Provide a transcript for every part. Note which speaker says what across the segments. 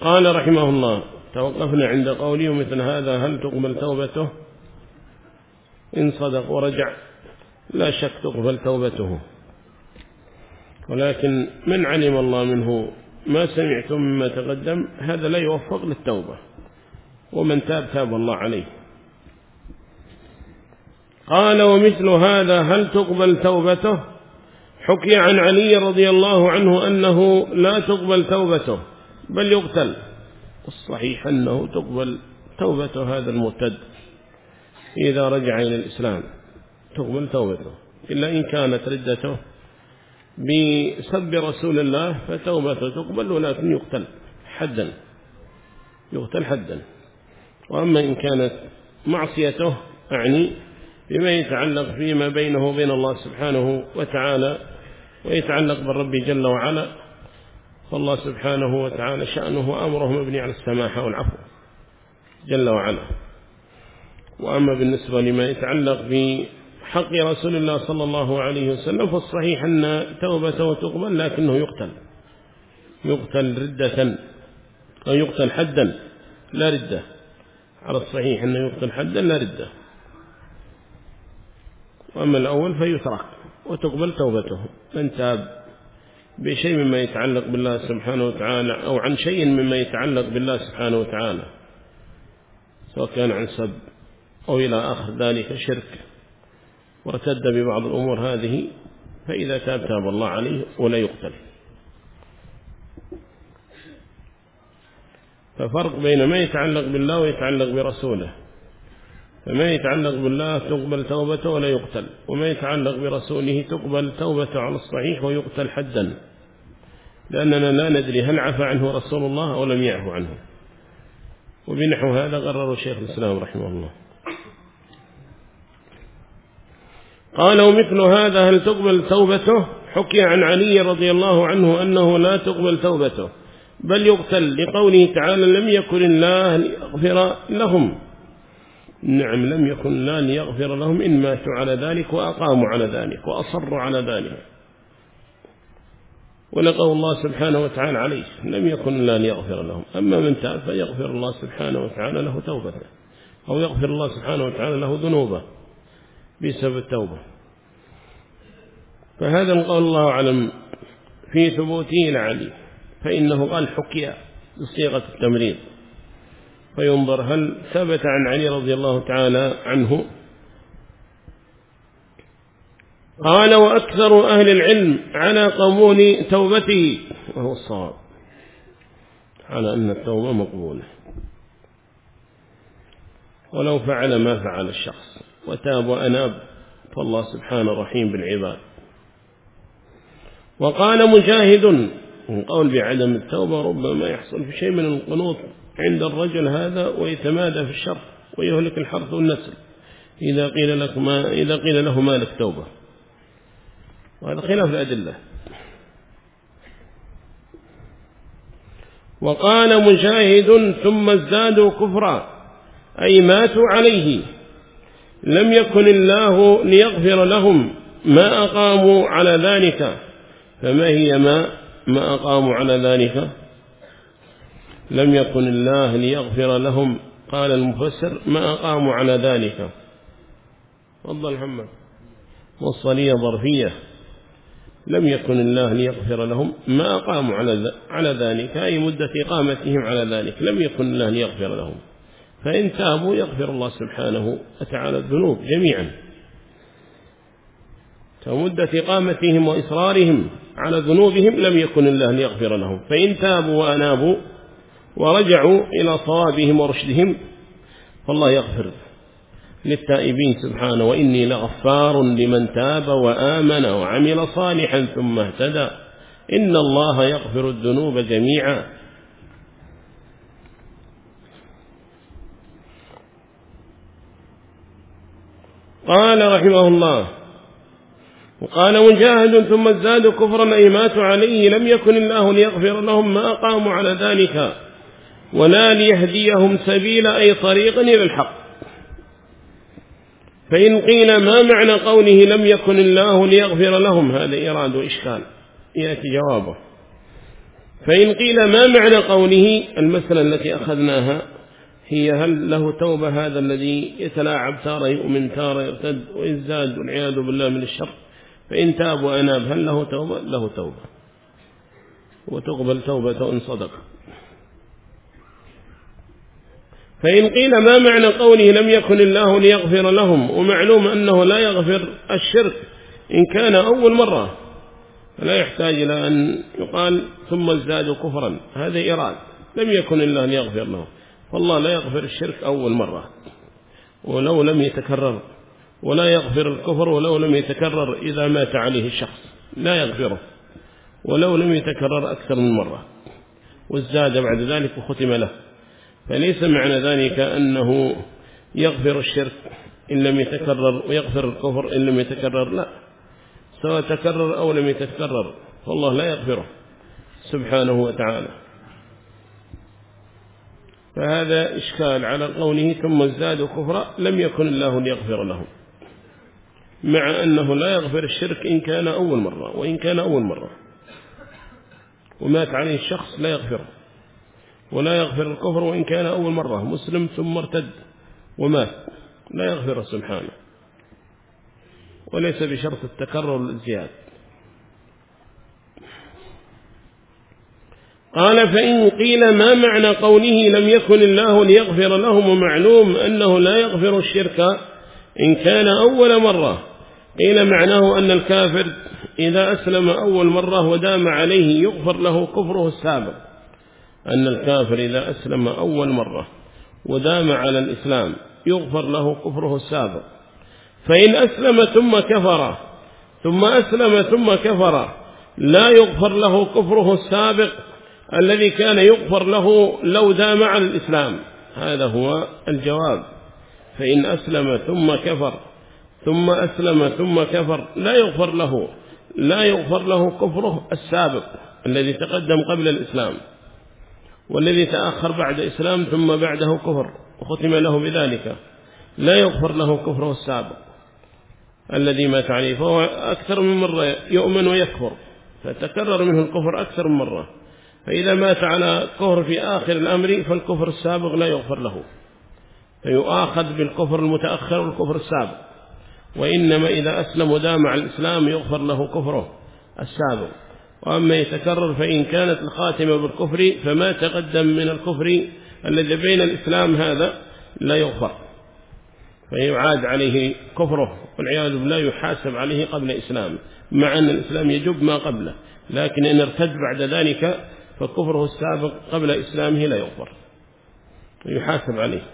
Speaker 1: قال رحمه الله: توقفنا عند قوله مثل هذا هل تقبل توبته؟ إن صدق ورجع لا شك تقبل توبته، ولكن من علم الله منه ما سمعتم مما تقدم هذا لا يوفق للتوبة، ومن تاب تاب الله عليه. قال: ومثل هذا هل تقبل توبته؟ حكي عن علي رضي الله عنه أنه لا تقبل توبته بل يقتل، الصحيح أنه تقبل توبة هذا المرتد إذا رجع إلى الإسلام، تقبل توبته، إلا إن كانت ردته بسب رسول الله فتوبته تقبل، ولكن يقتل حدا. وأما إن كانت معصيته أعني بما يتعلق فيما بينه وبين الله سبحانه وتعالى ويتعلق بالرب جل وعلا، فالله سبحانه وتعالى شأنه وأمره مبني على السماحة والعفو جل وعلا. وأما بالنسبة لما يتعلق بحق رسول الله صلى الله عليه وسلم فالصحيح أن توبته تقبل، لكنه يقتل ردة أو يقتل حدا لا ردة، على الصحيح أنه يقتل حدا لا ردة. وأما الأول فيترك وتقبل توبته. من تاب بشيء مما يتعلق بالله سبحانه وتعالى أو عن شيء مما يتعلق بالله سبحانه وتعالى، سواء كان عن سب أو إلى آخر ذلك شرك، وارتد ببعض الأمور هذه، فإذا تاب تاب الله عليه ولا يقتل. ففرق بين ما يتعلق بالله ويتعلق برسوله، فما يتعلق بالله تقبل توبته ولا يقتل، وما يتعلق برسوله تقبل توبته على الصحيح ويقتل حدا، لأننا لا ندري هل عفى عنه رسول الله أو لم يعفو عنه. وبنحو هذا قرر شيخ الإسلام رحمه الله. قال: ومثل هذا هل تقبل توبته؟ حكي عن علي رضي الله عنه أنه لا تقبل توبته بل يقتل، لقوله تعالى: لم يكن الله ليغفر لهم. نعم، لم يكن الله ليغفر لهم إن ماتوا على ذلك وأقاموا على ذلك وأصروا على ذلك، ولقوا الله سبحانه وتعالى عليه، لم يكن الله ليغفر لهم. أما من تاب فيغفر الله سبحانه وتعالى له توبته، أو يغفر الله سبحانه وتعالى له ذنوبه بسبب التوبة. فهذا القول الله أعلم في ثبوته لعلي، فإنه قال حكي بصيغة التمريض، فينظر هل ثبت عن علي رضي الله تعالى عنه. قال: وأكثر أهل العلم على قبول توبته، وهو الصواب، على أن التوبة مقبولة ولو فعل ما فعل الشخص وتاب وأناب، فالله سبحانه رحيم بالعباد. وقال مجاهد: قول بعدم التوبة ربما يحصل في شيء من القنوط عند الرجل هذا ويتمادى في الشر ويهلك الحرث والنسل إذا قيل له ما لك توبة، وهذا خلاف الأدلة. وقال مجاهد: ثم ازدادوا كفرا، أي ماتوا عليه، لم يكن الله ليغفر لهم ما أقاموا على ذلك. فما هي ما أقاموا على ذلك؟ لم يكن الله ليغفر لهم، قال المفسر: ما أقاموا على ذلك. تفضل محمد. والصلية ظرفية، لم يكن الله ليغفر لهم ما أقاموا على ذلك، أي مدة إقامتهم على ذلك لم يكن الله ليغفر لهم، فإن تابوا يغفر الله سبحانه وتعالى الذنوب جميعا. فمدة إقامتهم وإصرارهم على ذنوبهم لم يكن الله ليغفر لهم، فإن تابوا وأنابوا ورجعوا إلى صوابهم ورشدهم فالله يغفر للتائبين سبحانه: وإني لغفار لمن تاب وآمن وعمل صالحا ثم اهتدى، إن الله يغفر الذنوب جميعا. قال رحمه الله: وقال مجاهد: ثم ازدادوا كفرا، أي ماتوا عليه، لم يكن الله ليغفر لهم ما أقاموا على ذلك ولا ليهديهم سبيلا، أي طريقا إلى الحق. فإن قيل ما معنى قوله لم يكن الله ليغفر لهم، هذا إيراد وإشكال يأتي جوابه. فإن قيل ما معنى قوله، المسألة التي أخذناها هي هل له توبة هذا الذي يتلاعب تارة يؤمن تارة يرتد ويزداد والعياذ بالله من الشر، فإن تاب وأناب هل له توبة؟ له توبة وتقبل توبة إن صدق. فإن قيل ما معنى قوله لم يكن الله ليغفر لهم، ومعلوم أنه لا يغفر الشرك إن كان أول مرة، فلا يحتاج إلى أن يقال ثم ازدادوا كفرا، هذا إراد، لم يكن الله ليغفر لهم، والله لا يغفر الشرك أول مرة ولو لم يتكرر، ولا يغفر الكفر ولو لم يتكرر إذا مات عليه الشخص، لا يغفره ولو لم يتكرر أكثر من مرة وازداد بعد ذلك وختم له. فليس معنى ذلك أنه يغفر الشرك إن لم يتكرر ويغفر الكفر إن لم يتكرر، لا، سواء تكرر أو لم يتكرر فالله لا يغفره سبحانه وتعالى. فهذا إشكال على قوله ثم ازدادوا كفرا لم يكن الله ليغفر لهم، مع أنه لا يغفر الشرك إن كان أول مرة، وإن كان أول مرة ومات عليه الشخص لا يغفره، ولا يغفر الكفر وإن كان أول مرة مسلم ثم ارتد ومات، لا يغفر سبحانه، وليس بشرط التكرر الزياد. قال فإن قيل ما معنى قوله لم يكن الله ليغفر لهم، ومعلوم أنه لا يغفر الشرك إن كان أول مرة، قيل معناه أن الكافر إذا أسلم أول مرة ودام عليه يغفر له كفره السابق، أن الكافر إذا أسلم أول مرة ودام على الإسلام يغفر له كفره السابق. فإن أسلم ثم كفر ثم أسلم ثم كفر لا يغفر له كفره السابق الذي كان يغفر له لو دام على الإسلام، هذا هو الجواب. فإن أسلم ثم كفر ثم أسلم ثم كفر لا يغفر له كفره السابق الذي تقدم قبل الإسلام، والذي تأخر بعد إسلام ثم بعده كفر وختم له بذلك، لا يغفر له كفره السابق الذي مات عليه، فهو أكثر من مرة يؤمن ويكفر فتكرر منه الكفر أكثر من مرة، فإذا مات على كفر في آخر الأمر فالكفر السابق لا يغفر له، فيؤاخذ بالكفر المتأخر والكفر السابق. وإنما إذا أسلم ودام على الإسلام يغفر له كفره السابق. وأما يتكرر فإن كانت الخاتمة بالكفر فما تقدم من الكفر الذي بين الإسلام هذا لا يغفر، فيعاد عليه كفره والعياذ بالله، يحاسب عليه قبل إسلامه، مع أن الإسلام يجب ما قبله، لكن إن ارتد بعد ذلك فكفره السابق قبل إسلامه لا يغفر ويحاسب عليه.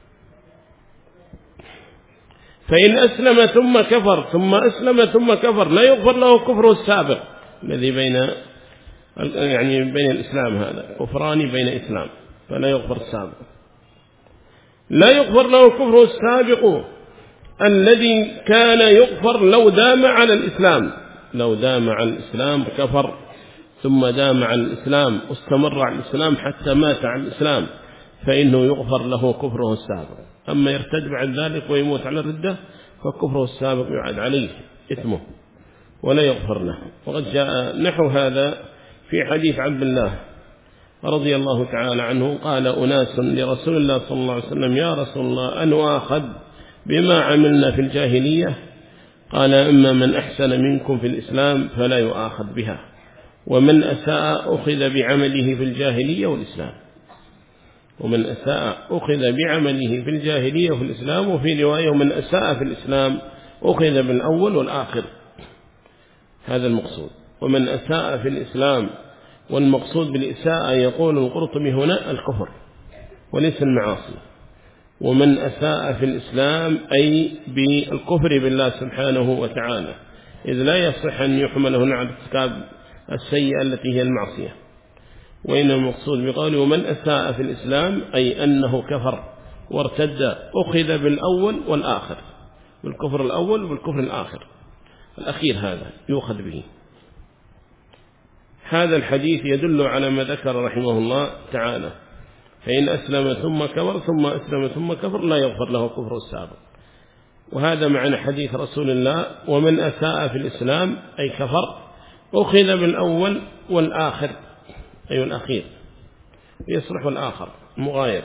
Speaker 1: فإن أسلم ثم كفر ثم أسلم ثم كفر لا يغفر له كفره السابق الذي بين الإسلام، هذا كفران بين إسلام، فلا يغفر السابق. لا يغفر له كفره السابق الذي كان يغفر لو دام على الإسلام، لو دام على الإسلام كفر ثم دام على الإسلام واستمر على الإسلام حتى مات على الإسلام فإنه يغفر له كفره السابق. أما يرتد بعد ذلك ويموت على الردة فكفره السابق يعاد عليه إثمه ولا يغفر له. وقد جاء نحو هذا في حديث عبد الله رضي الله تعالى عنه، قال أناس لرسول الله صلى الله عليه وسلم: يا رسول الله أن نؤاخذ بما عملنا في الجاهلية؟ قال: أما من أحسن منكم في الإسلام فلا يؤاخذ بها، ومن أساء أخذ بعمله في الجاهلية والإسلام. ومن أساء أخذ بعمله في الجاهلية وفي الإسلام، وفي رواية: ومن أساء في الإسلام أخذ بالأول والآخر. هذا المقصود، ومن أساء في الإسلام، والمقصود بالإساءة يقول القرطبي هنا الكفر وليس المعاصي. ومن أساء في الإسلام أي بالكفر بالله سبحانه وتعالى، إذ لا يصح أن يحمل هنا على ارتكاب السيئة التي هي المعصية. وإن المقصود بقوله ومن أساء في الإسلام أي أنه كفر وارتد أخذ بالأول والآخر، بالكفر الأول والكفر الآخر، الأخير هذا يؤخذ به. هذا الحديث يدل على ما ذكر رحمه الله تعالى: فإن أسلم ثم كفر ثم أسلم ثم كفر لا يغفر له كفر السابق. وهذا معنى حديث رسول الله: ومن أساء في الإسلام أي كفر أخذ بالأول والآخر، أي الأخير، يصلح الآخر مغاير.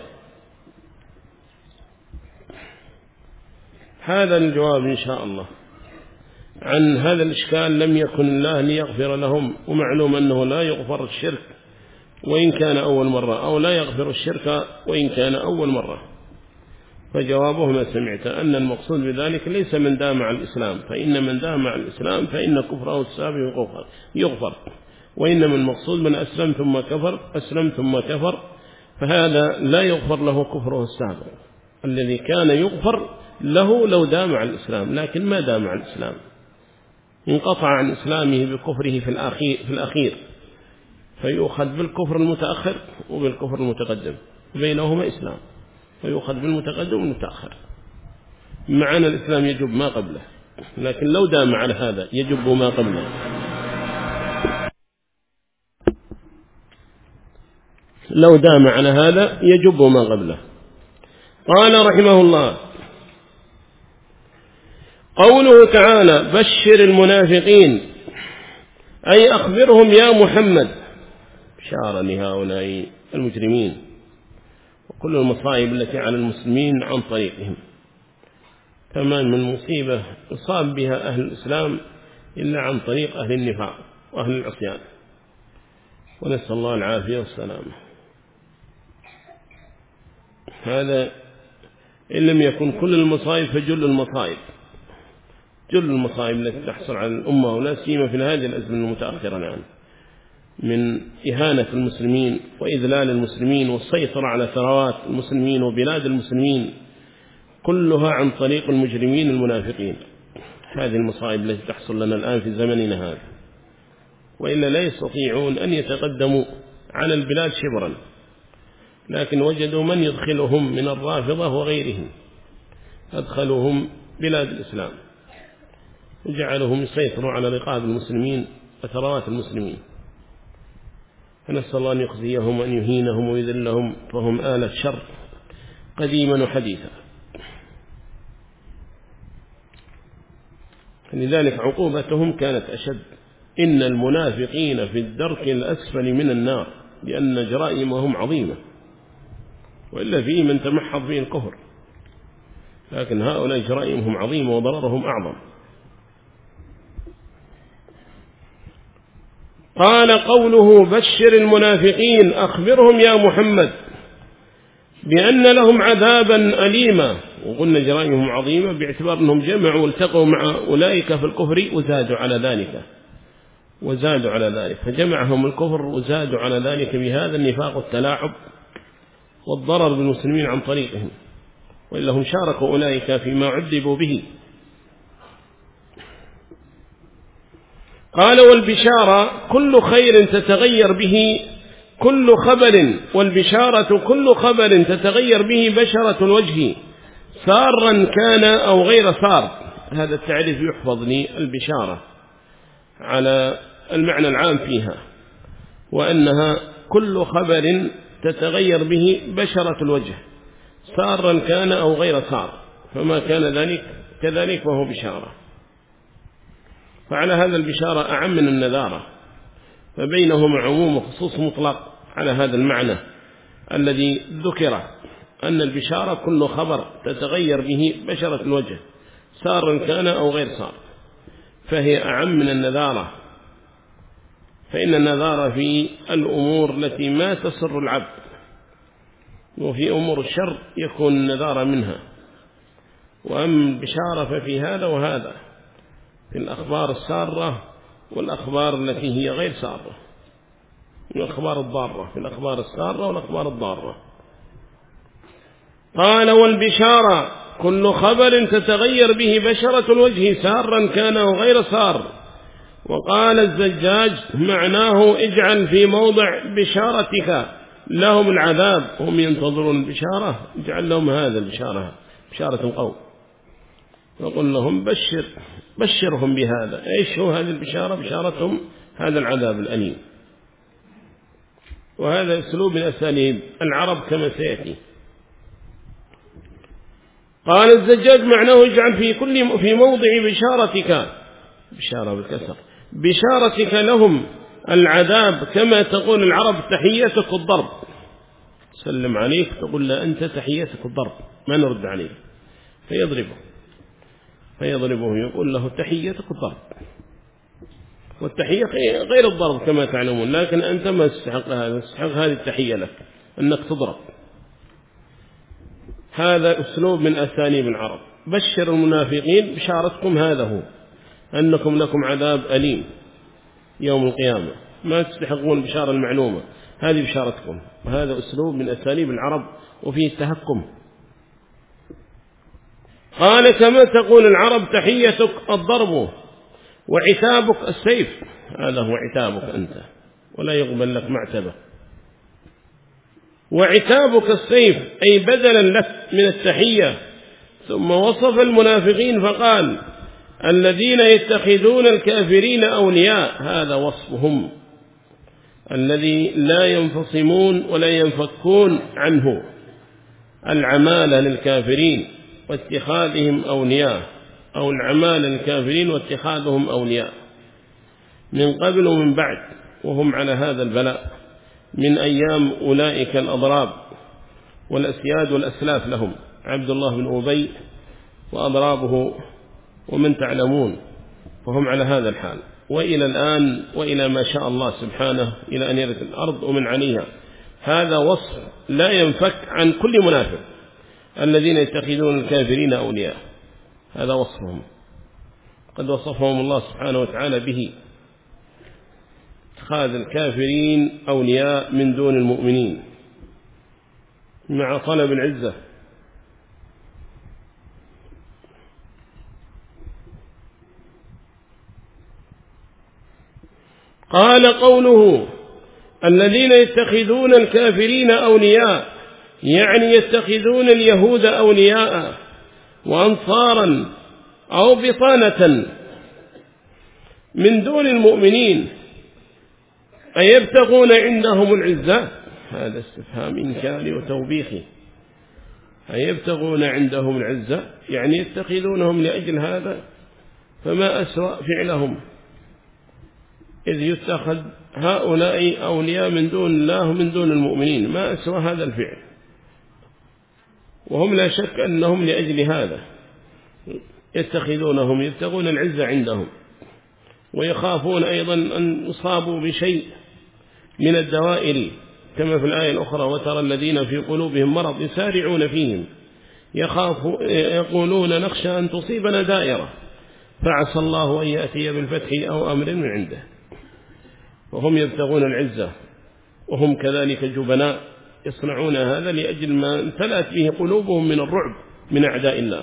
Speaker 1: هذا الجواب إن شاء الله عن هذا الإشكال. لم يكن الله ليغفر لهم، ومعلوم أنه لا يغفر الشرك وإن كان أول مرة، أو لا يغفر الشرك وإن كان أول مرة. فجوابه ما سمعت أن المقصود بذلك ليس من دام على الإسلام، فإن من دام على الإسلام فإن كفره السابق يغفر، وإنما المقصود من أسلم ثم كفر، أسلم ثم كفر، فهذا لا يغفر له كفره السابق الذي كان يغفر له لو دام على الإسلام، لكن ما دام على الإسلام، انقطع عن إسلامه بكفره في الأخير، فيؤخذ بالكفر المتأخر وبالكفر المتقدم، بينهما إسلام، فيؤخذ بالمتقدم والمتأخر. معنى الإسلام يجب ما قبله، لكن لو دام على هذا يجب ما قبله. لو دام على هذا يجب ما قبله. قال رحمه الله: قوله تعالى: بشر المنافقين، أي أخبرهم يا محمد بشارة لهؤلاء المجرمين وكل المصائب التي على المسلمين عن طريقهم. فما من مصيبة يصاب بها أهل الإسلام إلا عن طريق أهل النفاق وأهل العصيان، ونسأل الله العافية والسلامة. هذا إن لم يكن كل المصائب فجل المصائب، جل المصائب التي تحصل على الأمة، ولا سيما في هذه الأزمنة المتأخرة الآن، من إهانة المسلمين وإذلال المسلمين والسيطرة على ثروات المسلمين وبلاد المسلمين، كلها عن طريق المجرمين المنافقين. هذه المصائب التي تحصل لنا الآن في زمننا هذا، وإلا لا يستطيعون أن يتقدموا على البلاد شبرا، لكن وجدوا من يدخلهم من الرافضة وغيرهم، أدخلوهم بلاد الإسلام وجعلهم يسيطروا على رقاب المسلمين وثروات المسلمين. فنسأل الله أن يخزيهم وأن يهينهم ويذلهم، فهم آلة شر قديما وحديثا. لذلك عقوبتهم كانت أشد. إن المنافقين في الدرك الأسفل من النار، لأن جرائمهم عظيمة، وإلا فيه من تمحض فيه الكفر، لكن هؤلاء جرائمهم عظيمة وضررهم أعظم. قال: قوله بشر المنافقين، أخبرهم يا محمد بأن لهم عذابا أليما. وقلنا جرائمهم عظيمة باعتبار أنهم جمعوا والتقوا مع أولئك في الكفر وزادوا على ذلك، فجمعهم الكفر وزادوا على ذلك بهذا النفاق والتلاعب والضرر بالمسلمين عن طريقهم، وإلا هم شاركوا أولئك فيما عذبوا به. قال: والبشارة كل خير تتغير به كل خبر، والبشارة كل خبر تتغير به بشرة الوجه، سارا كان أو غير سار. هذا التعريف يحفظ لي البشارة على المعنى العام فيها، وأنها كل خبر تتغير به بشرة الوجه، سارا كان أو غير سار، فما كان ذلك كذلك فهو بشارة. فعلى هذا البشارة أعم من النذارة، فبينهما عموم وخصوص مطلق على هذا المعنى الذي ذكر، أن البشارة كل خبر تتغير به بشرة الوجه، سارا كان أو غير سار، فهي أعم من النذارة. فإن النذارة في الأمور التي ما تسر العبد، وفي أمور الشر يكون النذارة منها، وأما البشارة ففي هذا وهذا، في الأخبار السارة والأخبار التي هي غير سارة، الأخبار الضارة، في الأخبار السارة والأخبار الضارة. قال: والبشارة كل خبر تتغير به بشرة الوجه، سارا كان أو غير سار. وقال الزجاج: معناه اجعل في موضع بشارتك لهم العذاب، هم ينتظرون البشارة، اجعل لهم هذا البشارة، بشارة القوم، وقل لهم بشرهم بهذا. ايش هو هذه البشارة؟ بشارتهم هذا العذاب الأليم. وهذا أسلوب من أساليب العرب كما سيأتي. قال الزجاج: معناه اجعل في موضع بشارتك، بشارة بالكسر، بشارتك لهم العذاب كما تقول العرب تحيتك الضرب، سلم عليك تقول له أنت تحيتك الضرب ما نرد عليه، فيضربه يقول له تحيتك الضرب، والتحية غير الضرب كما تعلمون، لكن أنت ما تستحق هذا، تستحق هذه التحية لك أنك تضرب. هذا أسلوب من أساليب العرب. بشر المنافقين بشارتكم هذا هو، أنكم لكم عذاب أليم يوم القيامة، ما تستحقون بشارة المعلومة، هذه بشارتكم. وهذا أسلوب من أساليب العرب وفيه التهكم. قال كما تقول العرب تحيتك الضرب وعتابك السيف، هذا هو عتابك أنت ولا يقبل لك معتبة. وعتابك السيف أي بدلا لك من التحية. ثم وصف المنافقين فقال الذين يتخذون الكافرين أولياء، هذا وصفهم الذي لا ينفصمون ولا ينفكون عنه، العمالة للكافرين واتخاذهم أولياء، أو العمالة للكافرين واتخاذهم أولياء من قبل ومن بعد، وهم على هذا البلاء من أيام أولئك الأضراب والأسياد والأسلاف لهم، عبد الله بن أبي وأضرابه ومن تعلمون، فهم على هذا الحال وإلى الآن وإلى ما شاء الله سبحانه إلى أن يرث الأرض ومن عليها. هذا وصف لا ينفك عن كل منافق، الذين يتخذون الكافرين أولياء، هذا وصفهم قد وصفهم الله سبحانه وتعالى به، اتخاذ الكافرين أولياء من دون المؤمنين مع طلب العزة. قال قوله الذين يتخذون الكافرين أولياء، يعني يتخذون اليهود أولياء وأنصارا أو بطانة من دون المؤمنين، أيبتغون عندهم العزة؟ هذا استفهام إنكاري وتوبيخي. أيبتغون عندهم العزة يعني يتخذونهم لأجل هذا، فما أسوأ فعلهم إذ يتخذ هؤلاء أولياء من دون الله من دون المؤمنين، ما أسوأ هذا الفعل. وهم لا شك أنهم لأجل هذا يتخذونهم، يبتغون العزة عندهم، ويخافون أيضا أن يصابوا بشيء من الدوائر كما في الآية الأخرى وترى الذين في قلوبهم مرض يسارعون فيهم يقولون نخشى أن تصيبنا دائرة فعسى الله أن يأتي بالفتح أو أمر من عنده. وهم يبتغون العزة وهم كذلك جبناء، يصنعون هذا لأجل ما امتلأت به قلوبهم من الرعب من أعداء الله.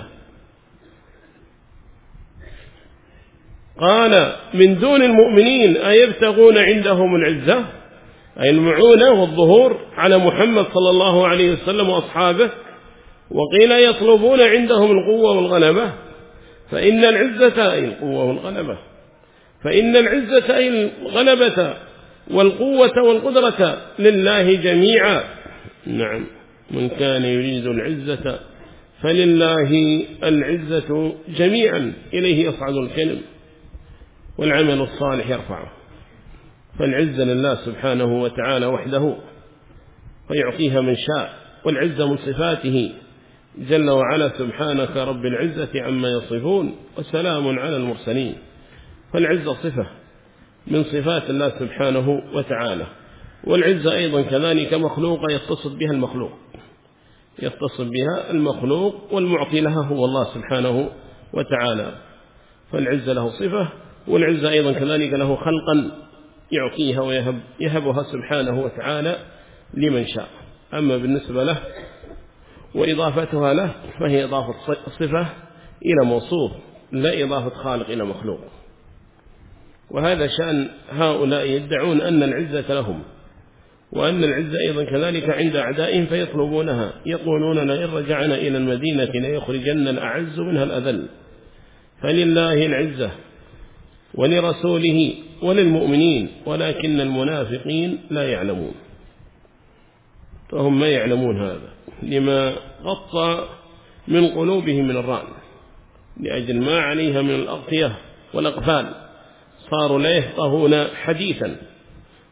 Speaker 1: قال من دون المؤمنين أيبتغون عندهم العزة، أي المعونة والظهور على محمد صلى الله عليه وسلم وأصحابه. وقيل يطلبون عندهم القوة والغلبة، فإن العزة أي القوة والغلبة، فإن العزة أي الغلبة والقوة والقدرة لله جميعا. نعم، من كان يريد العزة فلله العزة جميعا، إليه يصعد الكلم والعمل الصالح يرفعه. فالعزة لله سبحانه وتعالى وحده، ويعطيها من شاء، والعزة من صفاته جل وعلا سبحانك رب العزة عما يصفون وسلام على المرسلين. فالعزة صفة من صفات الله سبحانه وتعالى، والعزة أيضا كذلك مخلوقة يتصف بها المخلوق، يتصف بها المخلوق، والمعطي لها هو الله سبحانه وتعالى. فالعزة له صفة، والعزة أيضا كذلك له خلقا يعطيها ويهبها سبحانه وتعالى لمن شاء. أما بالنسبة له وإضافتها له فهي إضافة صفة إلى موصوف، لا إضافة خالق إلى مخلوق. وهذا شأن هؤلاء يدعون أن العزة لهم، وأن العزة أيضا كذلك عند أعدائهم فيطلبونها، يقولون لئن رجعنا إلى المدينة ليخرجن الأعز منها الأذل. فلله العزة ولرسوله وللمؤمنين، ولكن المنافقين لا يعلمون، فهم ما يعلمون هذا لما غطى من قلوبهم من الران، لأجل ما عليها من الأغطية والأقفال، صاروا لا يفقهون حديثا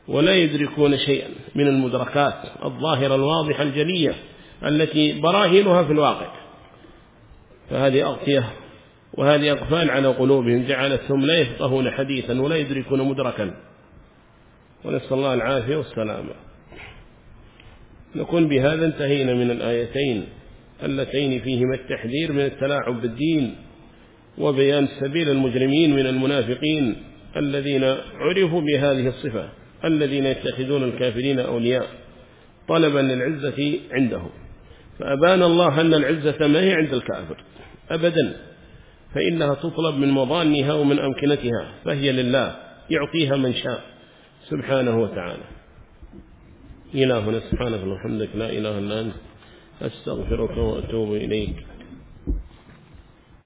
Speaker 1: ولا يدركون شيئا من المدركات الظاهرة الواضحة الجلية التي براهينها في الواقع. فهذه أغطية وهذه أقفال على قلوبهم جعلتهم لا يفقهون حديثا ولا يدركون مدركا، ونسأل الله العافية والسلامة. نكون بهذا انتهينا من الآيتين اللتين فيهما التحذير من التلاعب بالدين وبيان سبيل المجرمين من المنافقين الذين عرفوا بهذه الصفة، الذين يتخذون الكافرين أولياء طلبا للعزة عندهم. فأبان الله أن العزة ما هي عند الكافر أبدا، فإنها تطلب من مظانها ومن أمكنتها، فهي لله يعطيها من شاء سبحانه وتعالى. إلهنا سبحانك وبحمدك لا إله إلا أنت أستغفرك وأتوب إليك.